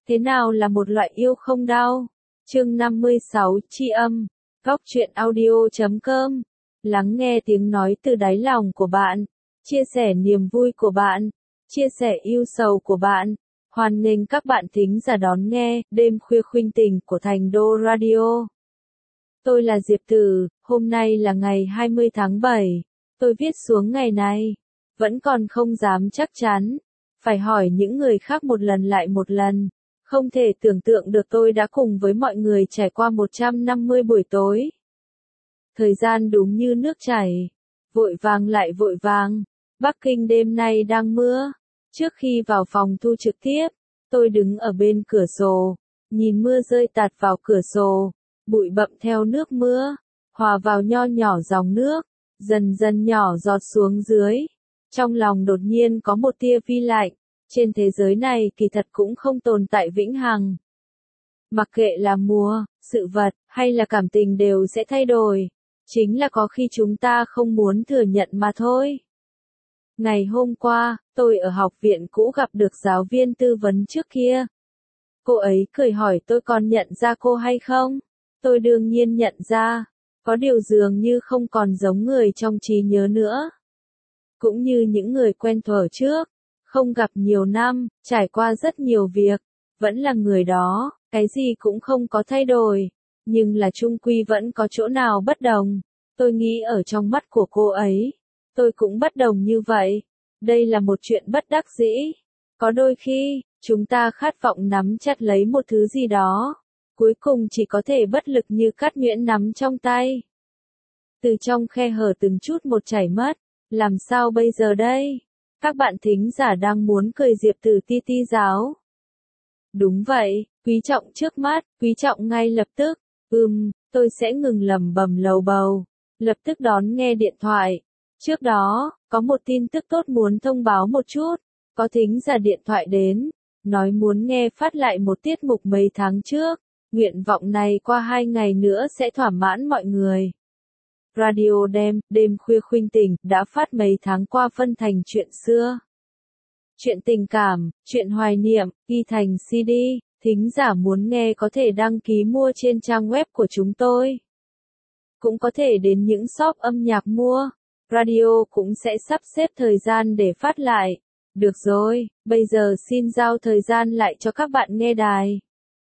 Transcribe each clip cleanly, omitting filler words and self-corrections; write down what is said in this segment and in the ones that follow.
Thế nào là một loại yêu không đau? Chương 56, tri âm. Góc truyện audio.com. Lắng nghe tiếng nói từ đáy lòng của bạn, chia sẻ niềm vui của bạn, chia sẻ ưu sầu của bạn. Hoan nghênh các bạn thính giả đón nghe Đêm khuya khuynh tình của Thành Đô Radio. Tôi là Diệp Tử, hôm nay là ngày 20 tháng 7. Tôi viết xuống ngày này, vẫn còn không dám chắc chắn, phải hỏi những người khác một lần lại một lần. Không thể tưởng tượng được tôi đã cùng với mọi người trải qua 150 buổi tối. Thời gian đúng như nước chảy, vội vàng lại vội vàng. Bắc Kinh đêm nay đang mưa. Trước khi vào phòng thu trực tiếp, tôi đứng ở bên cửa sổ, nhìn mưa rơi tạt vào cửa sổ, bụi bặm theo nước mưa, hòa vào nho nhỏ dòng nước, dần dần nhỏ giọt xuống dưới. Trong lòng đột nhiên có một tia vi lạnh. Trên thế giới này kỳ thật cũng không tồn tại vĩnh hằng. Mặc kệ là mùa, sự vật, hay là cảm tình đều sẽ thay đổi. Chính là có khi chúng ta không muốn thừa nhận mà thôi. Ngày hôm qua, tôi ở học viện cũ gặp được giáo viên tư vấn trước kia. Cô ấy cười hỏi tôi còn nhận ra cô hay không? Tôi đương nhiên nhận ra. Có điều dường như không còn giống người trong trí nhớ nữa. Cũng như những người quen thuở trước. Không gặp nhiều năm, trải qua rất nhiều việc, vẫn là người đó, cái gì cũng không có thay đổi, nhưng là chung quy vẫn có chỗ nào bất đồng. Tôi nghĩ ở trong mắt của cô ấy, tôi cũng bất đồng như vậy. Đây là một chuyện bất đắc dĩ. Có đôi khi, chúng ta khát vọng nắm chặt lấy một thứ gì đó, cuối cùng chỉ có thể bất lực như cát nhuyễn nắm trong tay. Từ trong khe hở từng chút một chảy mất, làm sao bây giờ đây? Các bạn thính giả đang muốn cười Diệp Tử ti ti giáo. Đúng vậy, quý trọng trước mắt, quý trọng ngay lập tức. Tôi sẽ ngừng lẩm bẩm lầu bầu, lập tức đón nghe điện thoại. Trước đó, có một tin tức tốt muốn thông báo một chút. Có thính giả điện thoại đến, nói muốn nghe phát lại một tiết mục mấy tháng trước. Nguyện vọng này qua 2 ngày nữa sẽ thỏa mãn mọi người. Radio đêm khuya khuynh tình, đã phát mấy tháng qua phân thành chuyện xưa. Chuyện tình cảm, chuyện hoài niệm, ghi thành CD, thính giả muốn nghe có thể đăng ký mua trên trang web của chúng tôi. Cũng có thể đến những shop âm nhạc mua. Radio cũng sẽ sắp xếp thời gian để phát lại. Được rồi, bây giờ xin giao thời gian lại cho các bạn nghe đài.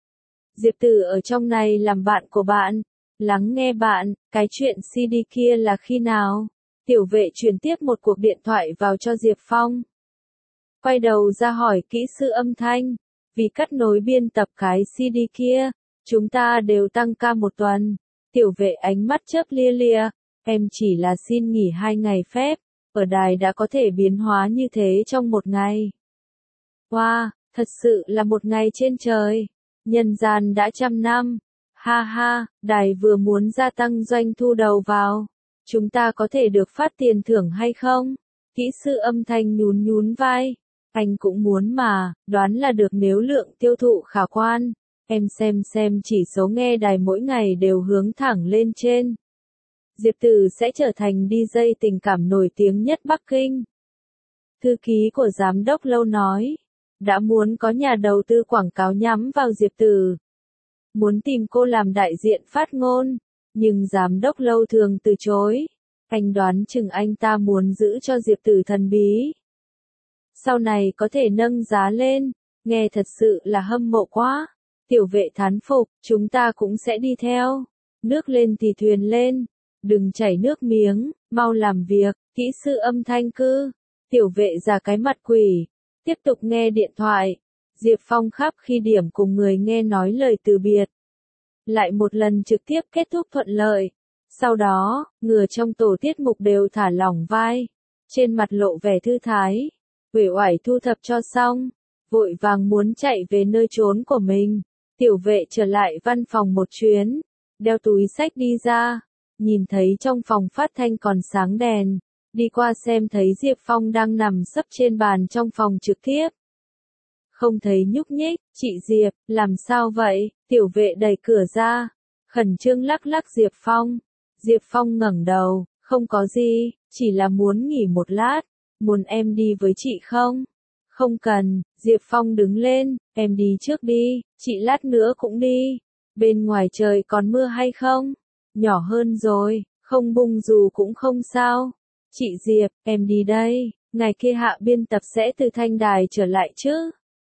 Diệp Tử ở trong này làm bạn của bạn. Lắng nghe bạn, cái chuyện CD kia là khi nào? Tiểu vệ truyền tiếp một cuộc điện thoại vào cho Diệp Phong. Quay đầu ra hỏi kỹ sư âm thanh. Vì cắt nối biên tập cái CD kia, chúng ta đều tăng ca 1 tuần. Tiểu vệ ánh mắt chớp lia lia. Em chỉ là xin nghỉ 2 ngày phép. Ở đài đã có thể biến hóa như thế trong 1 ngày. Wow, thật sự là 1 ngày trên trời. Nhân gian đã 100 năm. Ha ha, đài vừa muốn gia tăng doanh thu đầu vào. Chúng ta có thể được phát tiền thưởng hay không? Kỹ sư âm thanh nhún nhún vai. Anh cũng muốn mà, đoán là được nếu lượng tiêu thụ khả quan. Em xem chỉ số nghe đài mỗi ngày đều hướng thẳng lên trên. Diệp Tử sẽ trở thành DJ tình cảm nổi tiếng nhất Bắc Kinh. Thư ký của giám đốc Lâu nói. Đã muốn có nhà đầu tư quảng cáo nhắm vào Diệp Tử. Muốn tìm cô làm đại diện phát ngôn, nhưng giám đốc Lâu thường từ chối. Anh đoán chừng anh ta muốn giữ cho Diệp Tử thần bí. Sau này có thể nâng giá lên, nghe thật sự là hâm mộ quá. Tiểu vệ thán phục, chúng ta cũng sẽ đi theo. Nước lên thì thuyền lên, đừng chảy nước miếng, mau làm việc, kỹ sư âm thanh cư. Tiểu vệ ra cái mặt quỷ, tiếp tục nghe điện thoại. Diệp Phong khắp khi điểm cùng người nghe nói lời từ biệt. Lại một lần trực tiếp kết thúc thuận lợi. Sau đó, người trong tổ tiết mục đều thả lỏng vai. Trên mặt lộ vẻ thư thái. Uể oải thu thập cho xong. Vội vàng muốn chạy về nơi trốn của mình. Tiểu vệ trở lại văn phòng một chuyến. Đeo túi xách đi ra. Nhìn thấy trong phòng phát thanh còn sáng đèn. Đi qua xem thấy Diệp Phong đang nằm sấp trên bàn trong phòng trực tiếp. Không thấy nhúc nhích, chị Diệp, làm sao vậy? Tiểu vệ đẩy cửa ra, khẩn trương lắc lắc Diệp Phong. Diệp Phong ngẩng đầu, không có gì, chỉ là muốn nghỉ một lát, muốn em đi với chị không? Không cần, Diệp Phong đứng lên, em đi trước đi, chị lát nữa cũng đi. Bên ngoài trời còn mưa hay không? Nhỏ hơn rồi, không bung dù cũng không sao. Chị Diệp, em đi đây, ngày kia Hạ biên tập sẽ từ Thanh Đài trở lại chứ?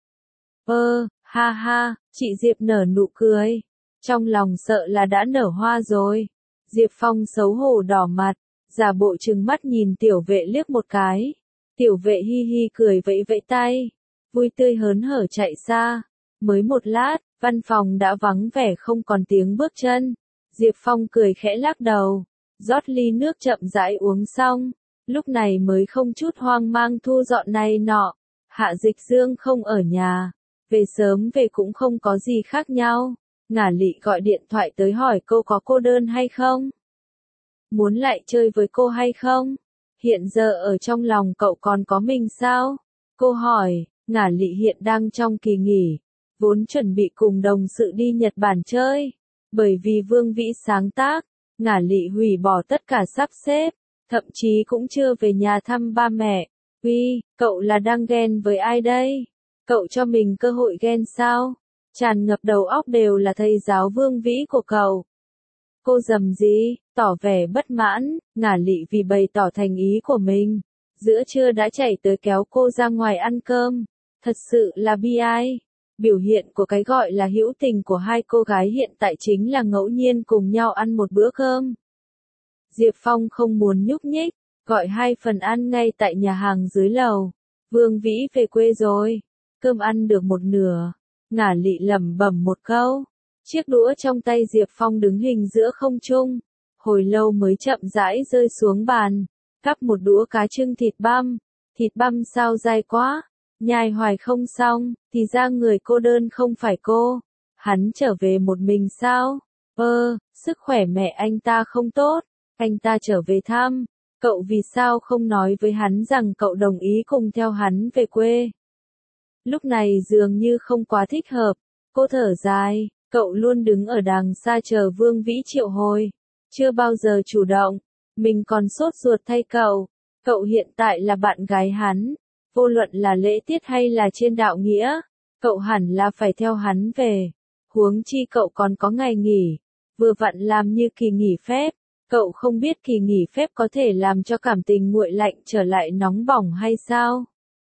Ha ha, chị Diệp nở nụ cười. Trong lòng sợ là đã nở hoa rồi. Diệp Phong xấu hổ đỏ mặt, giả bộ trừng mắt nhìn tiểu vệ liếc một cái. Tiểu vệ hi hi cười vẫy vẫy tay, vui tươi hớn hở chạy xa. Mới một lát, văn phòng đã vắng vẻ không còn tiếng bước chân. Diệp Phong cười khẽ lắc đầu, rót ly nước chậm rãi uống xong, lúc này mới không chút hoang mang thu dọn này nọ. Hạ Dịch Dương không ở nhà, về sớm về cũng không có gì khác nhau. Ngả Lị gọi điện thoại tới hỏi cô có cô đơn hay không? Muốn lại chơi với cô hay không? Hiện giờ ở trong lòng cậu còn có mình sao? Cô hỏi. Ngả Lị hiện đang trong kỳ nghỉ, vốn chuẩn bị cùng đồng sự đi Nhật Bản chơi. Bởi vì Vương Vĩ sáng tác, Ngả Lị hủy bỏ tất cả sắp xếp, thậm chí cũng chưa về nhà thăm ba mẹ. Uy, cậu là đang ghen với ai đây? Cậu cho mình cơ hội ghen sao? Tràn ngập đầu óc đều là thầy giáo Vương Vĩ của cậu. Cô rầm rĩ, tỏ vẻ bất mãn. Ngả Lị vì bày tỏ thành ý của mình, giữa trưa đã chạy tới kéo cô ra ngoài ăn cơm. Thật sự là bi ai. Biểu hiện của cái gọi là hữu tình của hai cô gái hiện tại chính là ngẫu nhiên cùng nhau ăn một bữa cơm. Diệp Phong không muốn nhúc nhích, gọi 2 phần ăn ngay tại nhà hàng dưới lầu. Vương Vĩ về quê rồi, cơm ăn được một nửa. Ngả Lị lẩm bẩm một câu. Chiếc đũa trong tay Diệp Phong đứng hình giữa không trung, hồi lâu mới chậm rãi rơi xuống bàn. Cắp một đũa cá trưng thịt băm sao dai quá, nhai hoài không xong, thì ra người cô đơn không phải cô. Hắn trở về một mình sao? Sức khỏe mẹ anh ta không tốt, anh ta trở về thăm. Cậu vì sao không nói với hắn rằng cậu đồng ý cùng theo hắn về quê? Lúc này dường như không quá thích hợp. Cô thở dài, cậu luôn đứng ở đằng xa chờ Vương Vĩ triệu hồi, chưa bao giờ chủ động. Mình còn sốt ruột thay cậu. Cậu hiện tại là bạn gái hắn, vô luận là lễ tiết hay là trên đạo nghĩa, cậu hẳn là phải theo hắn về. Huống chi cậu còn có ngày nghỉ, vừa vặn làm như kỳ nghỉ phép. Cậu không biết kỳ nghỉ phép có thể làm cho cảm tình nguội lạnh trở lại nóng bỏng hay sao?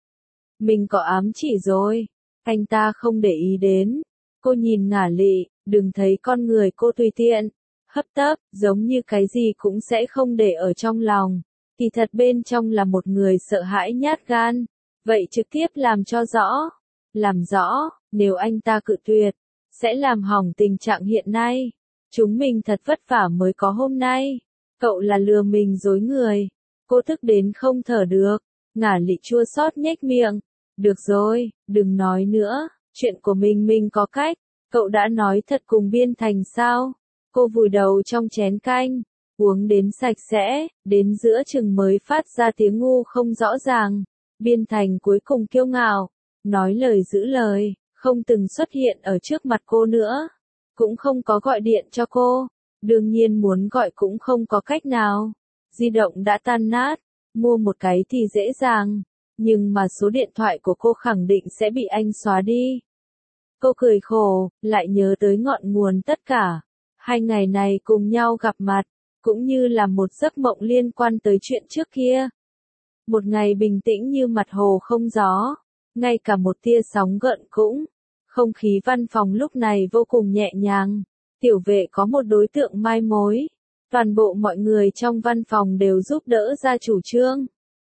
Mình có ám chỉ rồi, anh ta không để ý đến. Cô nhìn Ngả Lị, đừng thấy con người cô tùy tiện, hấp tấp, giống như cái gì cũng sẽ không để ở trong lòng. Kỳ thật bên trong là một người sợ hãi nhát gan. Vậy trực tiếp làm cho rõ. Làm rõ, nếu anh ta cự tuyệt, sẽ làm hỏng tình trạng hiện nay. Chúng mình thật vất vả mới có hôm nay. Cậu là lừa mình dối người. Cô tức đến không thở được. Ngả Lị chua xót nhếch miệng. Được rồi, đừng nói nữa. Chuyện của mình có cách. Cậu đã nói thật cùng Biên Thành sao? Cô vùi đầu trong chén canh, uống đến sạch sẽ, đến giữa chừng mới phát ra tiếng ngu không rõ ràng. Biên Thành cuối cùng kiêu ngạo, nói lời giữ lời, không từng xuất hiện ở trước mặt cô nữa, cũng không có gọi điện cho cô, đương nhiên muốn gọi cũng không có cách nào. Di động đã tan nát, mua một cái thì dễ dàng, nhưng mà số điện thoại của cô khẳng định sẽ bị anh xóa đi. Cô cười khổ, lại nhớ tới ngọn nguồn tất cả. 2 ngày này cùng nhau gặp mặt, cũng như là một giấc mộng liên quan tới chuyện trước kia. Một ngày bình tĩnh như mặt hồ không gió, ngay cả một tia sóng gợn cũng. Không khí văn phòng lúc này vô cùng nhẹ nhàng. Tiểu vệ có một đối tượng mai mối. Toàn bộ mọi người trong văn phòng đều giúp đỡ ra chủ trương.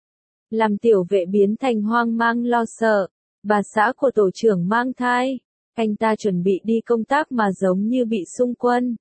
Làm tiểu vệ biến thành hoang mang lo sợ. Bà xã của tổ trưởng mang thai. Anh ta chuẩn bị đi công tác mà giống như bị xung quân.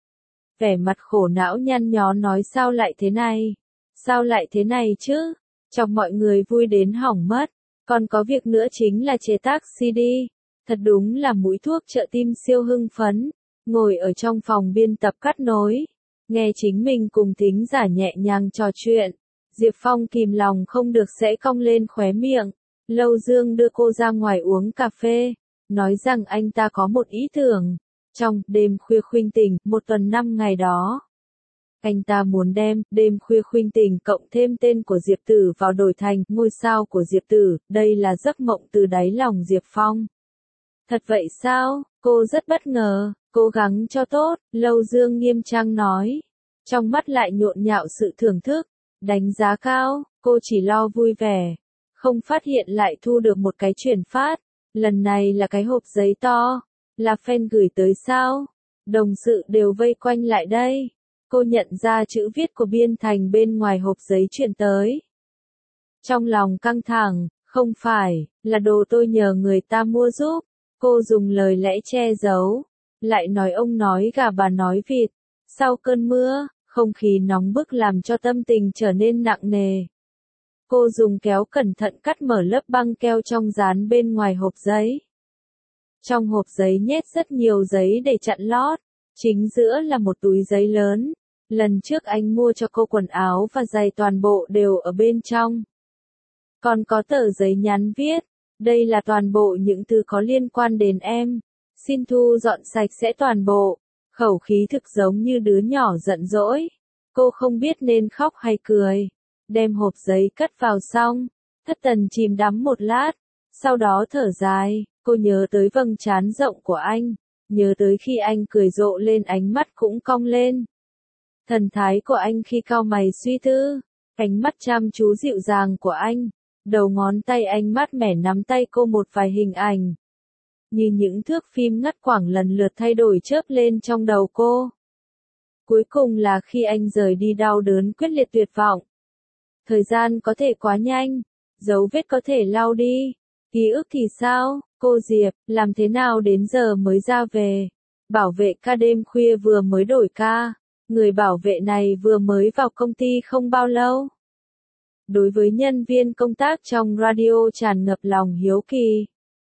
Vẻ mặt khổ não nhăn nhó nói sao lại thế này? Sao lại thế này chứ? Chọc mọi người vui đến hỏng mất. Còn có việc nữa chính là chế tác CD. Thật đúng là mũi thuốc trợ tim siêu hưng phấn. Ngồi ở trong phòng biên tập cắt nối. Nghe chính mình cùng thính giả nhẹ nhàng trò chuyện. Diệp Phong kìm lòng không được sẽ cong lên khóe miệng. Lâu Dương đưa cô ra ngoài uống cà phê. Nói rằng anh ta có một ý tưởng. Trong đêm khuya khuynh tỉnh, 1 tuần 5 ngày đó, Anh ta muốn đem đêm khuya khuynh tình cộng thêm tên của Diệp Tử vào đổi thành ngôi sao của Diệp Tử, đây là giấc mộng từ đáy lòng Diệp Phong. Thật vậy sao? Cô rất bất ngờ, cố gắng cho tốt, Lâu Dương nghiêm trang nói. Trong mắt lại nhộn nhạo sự thưởng thức, đánh giá cao, cô chỉ lo vui vẻ. Không phát hiện lại thu được một cái chuyển phát, lần này là cái hộp giấy to, là fan gửi tới sao? Đồng sự đều vây quanh lại đây. Cô nhận ra chữ viết của Biên Thành bên ngoài hộp giấy chuyển tới. Trong lòng căng thẳng, không phải, là đồ tôi nhờ người ta mua giúp. Cô dùng lời lẽ che giấu, lại nói ông nói gà bà nói vịt. Sau cơn mưa, không khí nóng bức làm cho tâm tình trở nên nặng nề. Cô dùng kéo cẩn thận cắt mở lớp băng keo trong dán bên ngoài hộp giấy. Trong hộp giấy nhét rất nhiều giấy để chặn lót, chính giữa là một túi giấy lớn. Lần trước anh mua cho cô quần áo và giày toàn bộ đều ở bên trong. Còn có tờ giấy nhắn viết, đây là toàn bộ những thứ có liên quan đến em. Xin thu dọn sạch sẽ toàn bộ. Khẩu khí thực giống như đứa nhỏ giận dỗi. Cô không biết nên khóc hay cười. Đem hộp giấy cất vào xong. Thất Tần chìm đắm một lát. Sau đó thở dài, cô nhớ tới vầng trán rộng của anh. Nhớ tới khi anh cười rộ lên ánh mắt cũng cong lên. Thần thái của anh khi cau mày suy tư. Ánh mắt chăm chú dịu dàng của anh. Đầu ngón tay anh mát mẻ nắm tay cô một vài hình ảnh. Như những thước phim ngắt quãng lần lượt thay đổi chớp lên trong đầu cô. Cuối cùng là khi anh rời đi đau đớn quyết liệt tuyệt vọng. Thời gian có thể quá nhanh, dấu vết có thể lau đi. Ký ức thì sao, cô Diệp, làm thế nào đến giờ mới ra về? Bảo vệ ca đêm khuya vừa mới đổi ca. Người bảo vệ này vừa mới vào công ty không bao lâu. Đối với nhân viên công tác trong radio tràn ngập lòng hiếu kỳ.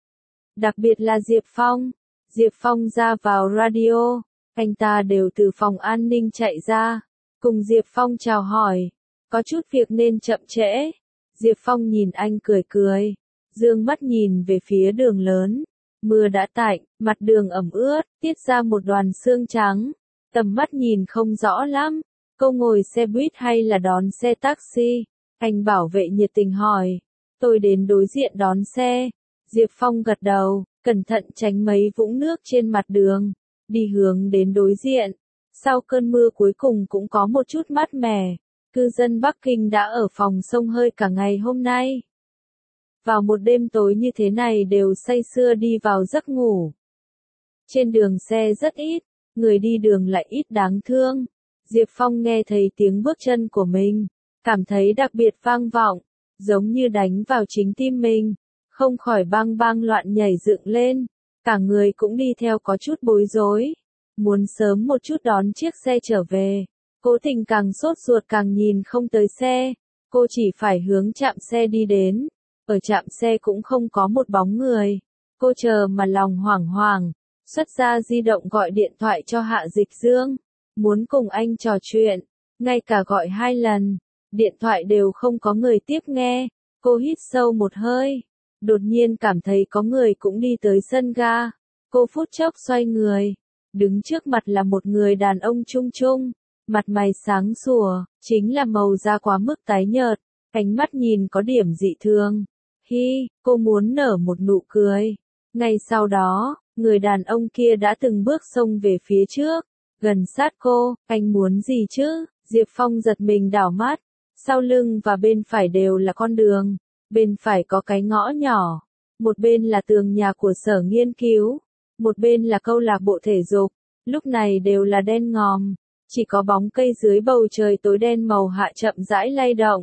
Đặc biệt là Diệp Phong. Diệp Phong ra vào radio, anh ta đều từ phòng an ninh chạy ra, cùng Diệp Phong chào hỏi. Có chút việc nên chậm trễ. Diệp Phong nhìn anh cười cười, dương mắt nhìn về phía đường lớn. Mưa đã tạnh, mặt đường ẩm ướt, tiết ra một đoàn sương trắng. Tầm mắt nhìn không rõ lắm. Cô ngồi xe buýt hay là đón xe taxi? Anh bảo vệ nhiệt tình hỏi. Tôi đến đối diện đón xe. Diệp Phong gật đầu, cẩn thận tránh mấy vũng nước trên mặt đường. Đi hướng đến đối diện. Sau cơn mưa cuối cùng cũng có một chút mát mẻ. Cư dân Bắc Kinh đã ở phòng xông hơi cả ngày hôm nay. Vào một đêm tối như thế này đều say sưa đi vào giấc ngủ. Trên đường xe rất ít, người đi đường lại ít đáng thương. Diệp Phong nghe thấy tiếng bước chân của mình, cảm thấy đặc biệt vang vọng, giống như đánh vào chính tim mình, không khỏi bang bang loạn nhảy dựng lên, cả người cũng đi theo có chút bối rối, muốn sớm một chút đón chiếc xe trở về. Cố Tình càng sốt ruột càng nhìn không tới xe, cô chỉ phải hướng trạm xe đi đến, ở trạm xe cũng không có một bóng người, cô chờ mà lòng hoảng hoảng, xuất ra di động gọi điện thoại cho Hạ Dịch Dương, muốn cùng anh trò chuyện, ngay cả gọi 2 lần, điện thoại đều không có người tiếp nghe, cô hít sâu một hơi, đột nhiên cảm thấy có người cũng đi tới sân ga, cô phút chốc xoay người, đứng trước mặt là một người đàn ông trung trung, mặt mày sáng sủa, chính là màu da quá mức tái nhợt, ánh mắt nhìn có điểm dị thường. Hi, cô muốn nở một nụ cười. Ngay sau đó, người đàn ông kia đã từng bước xông về phía trước, gần sát cô, anh muốn gì chứ? Diệp Phong giật mình đảo mắt, sau lưng và bên phải đều là con đường, bên phải có cái ngõ nhỏ, một bên là tường nhà của sở nghiên cứu, một bên là câu lạc bộ thể dục, lúc này đều là đen ngòm, chỉ có bóng cây dưới bầu trời tối đen màu hạ chậm rãi lay động.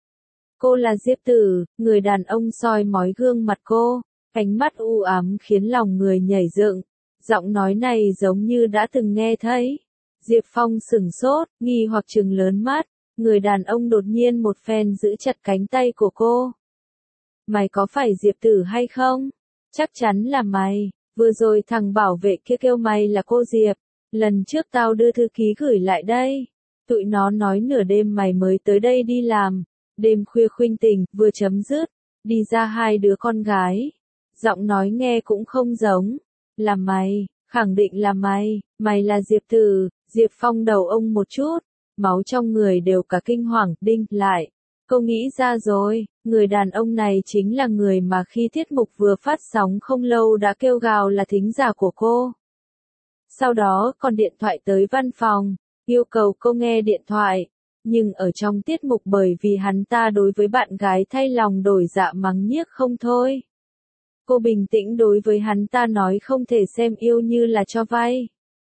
Cô là Diệp Tử, người đàn ông soi mói gương mặt cô, ánh mắt u ám khiến lòng người nhảy dựng, giọng nói này giống như đã từng nghe thấy. Diệp Phong sửng sốt, nghi hoặc trừng lớn mắt, người đàn ông đột nhiên một phen giữ chặt cánh tay của cô. Mày có phải Diệp Tử hay không? Chắc chắn là mày, vừa rồi thằng bảo vệ kia kêu mày là cô Diệp, lần trước tao đưa thư ký gửi lại đây. Tụi nó nói nửa đêm mày mới tới đây đi làm. Đêm khuya khuynh tình, vừa chấm dứt, đi ra 2 đứa con gái. Giọng nói nghe cũng không giống. Là mày, khẳng định là mày, mày là Diệp Tử. Diệp Phong đầu ông một chút, máu trong người đều cả kinh hoàng, đinh lại. Cô nghĩ ra rồi, người đàn ông này chính là người mà khi tiết mục vừa phát sóng không lâu đã kêu gào là thính giả của cô. Sau đó còn điện thoại tới văn phòng, yêu cầu cô nghe điện thoại. Nhưng ở trong tiết mục bởi vì hắn ta đối với bạn gái thay lòng đổi dạ mắng nhiếc không thôi. Cô bình tĩnh đối với hắn ta nói không thể xem yêu như là cho vay.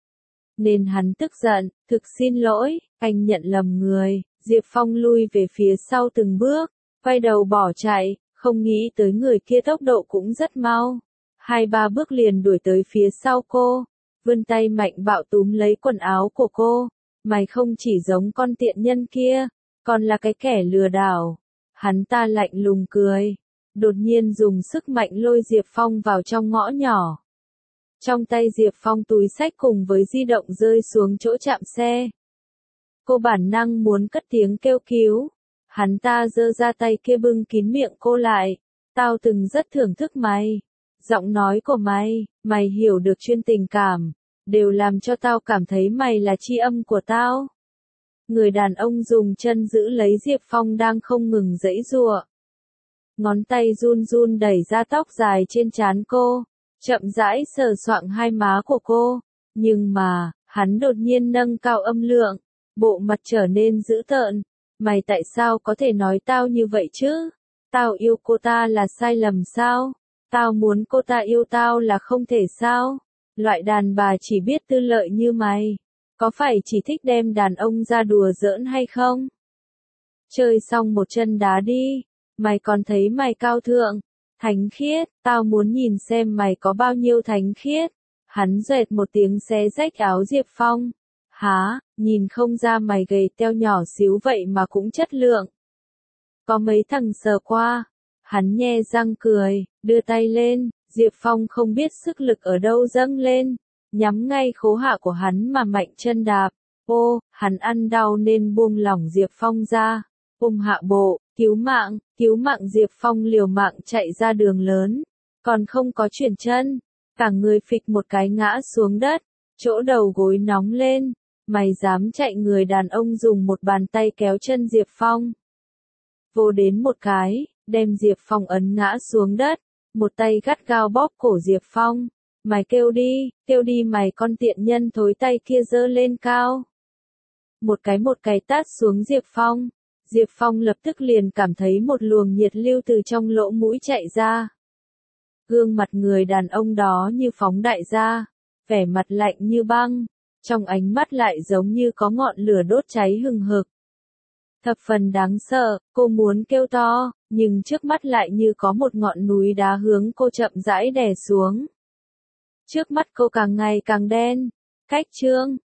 Nên hắn tức giận, thực xin lỗi, anh nhận lầm người. Diệp Phong lui về phía sau từng bước, quay đầu bỏ chạy, không nghĩ tới người kia tốc độ cũng rất mau. 2-3 bước liền đuổi tới phía sau cô, vươn tay mạnh bạo túm lấy quần áo của cô. Mày không chỉ giống con tiện nhân kia, còn là cái kẻ lừa đảo. Hắn ta lạnh lùng cười, đột nhiên dùng sức mạnh lôi Diệp Phong vào trong ngõ nhỏ. Trong tay Diệp Phong túi xách cùng với di động rơi xuống chỗ chạm xe. Cô bản năng muốn cất tiếng kêu cứu. Hắn ta giơ ra tay kia bưng kín miệng cô lại. Tao từng rất thưởng thức mày. Giọng nói của mày hiểu được chuyên tình cảm, đều làm cho tao cảm thấy mày là tri âm của tao. Người đàn ông dùng chân giữ lấy Diệp Phong đang không ngừng giãy giụa. Ngón tay run run đẩy ra tóc dài trên trán cô, chậm rãi sờ soạng hai má của cô. Nhưng mà, hắn đột nhiên nâng cao âm lượng, bộ mặt trở nên dữ tợn. Mày tại sao có thể nói tao như vậy chứ? Tao yêu cô ta là sai lầm sao? Tao muốn cô ta yêu tao là không thể sao? Loại đàn bà chỉ biết tư lợi như mày, có phải chỉ thích đem đàn ông ra đùa giỡn hay không? Chơi xong một chân đá đi, mày còn thấy mày cao thượng, thánh khiết, tao muốn nhìn xem mày có bao nhiêu thánh khiết. Hắn dệt một tiếng xé rách áo Diệp Phong. Hả, nhìn không ra mày gầy teo nhỏ xíu vậy mà cũng chất lượng. Có mấy thằng sờ qua. Hắn nhe răng cười, đưa tay lên, Diệp Phong không biết sức lực ở đâu dâng lên, nhắm ngay khố hạ của hắn mà mạnh chân đạp. Ô, hắn ăn đau nên buông lỏng Diệp Phong ra. Ôm hạ bộ, cứu mạng Diệp Phong liều mạng chạy ra đường lớn, còn không có chuyển chân, cả người phịch một cái ngã xuống đất, chỗ đầu gối nóng lên. Mày dám chạy? Người đàn ông dùng một bàn tay kéo chân Diệp Phong, vô đến một cái, đem Diệp Phong ấn ngã xuống đất, một tay gắt gao bóp cổ Diệp Phong. Mày kêu đi mày con tiện nhân thối, tay kia giơ lên cao. Một cái tát xuống Diệp Phong. Diệp Phong lập tức liền cảm thấy một luồng nhiệt lưu từ trong lỗ mũi chạy ra. Gương mặt người đàn ông đó như phóng đại ra, vẻ mặt lạnh như băng, trong ánh mắt lại giống như có ngọn lửa đốt cháy hừng hực. Thập phần đáng sợ, cô muốn kêu to, nhưng trước mắt lại như có một ngọn núi đá hướng cô chậm rãi đè xuống. Trước mắt cô càng ngày càng đen. Cách chương